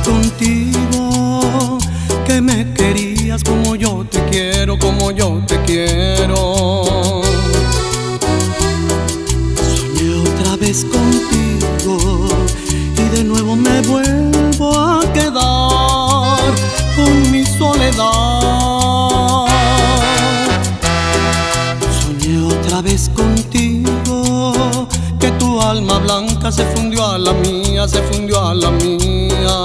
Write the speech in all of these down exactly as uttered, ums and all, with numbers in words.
contigo, que me querías como yo te quiero, como yo te quiero. Soñé otra vez contigo y de nuevo me vuelvo a quedar con mi soledad. Soñé otra vez contigo, que tu alma blanca se fundió a la mía, se fundió a la mía.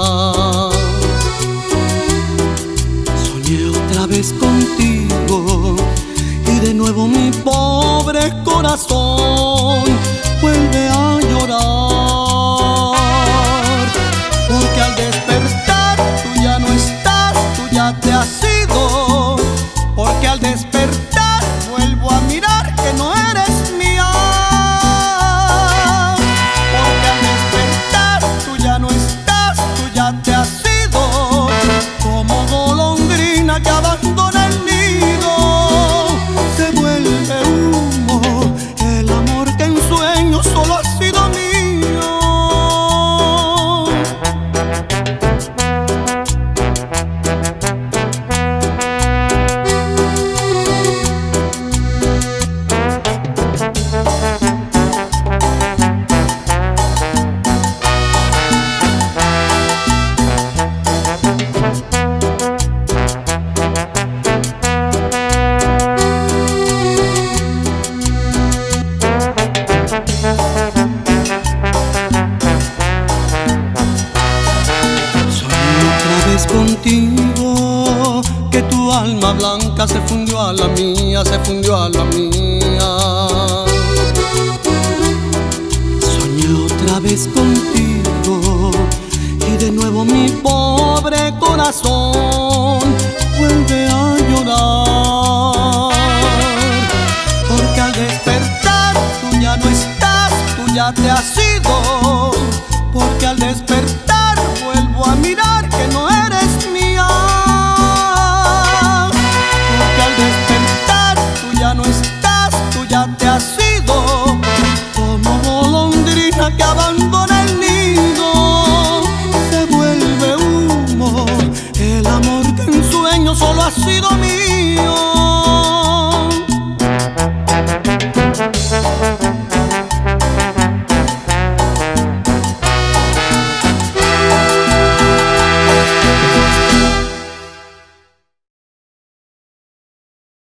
Soñé otra vez contigo y de nuevo mi pobre corazón vuelve a llorar, porque al despertar tú ya no estás, tú ya te has ido, porque al despertar vuelvo a mirar que no eres mía. Te has ido como golondrina que abandona el nido. Se vuelve humo el amor que en sueños solo ha sido mío. Contigo, que tu alma blanca se fundió a la mía, se fundió a la mía. Soñé otra vez contigo y de nuevo mi pobre corazón vuelve a llorar, porque al despertar tú ya no estás, tú ya te has ido, porque al despertar vuelvo a mirar que no eres mía, porque al despertar tú ya no estás, tú ya te has ido, como golondrina que abandona el nido. Se vuelve humo el amor que en sueños solo ha sido mío.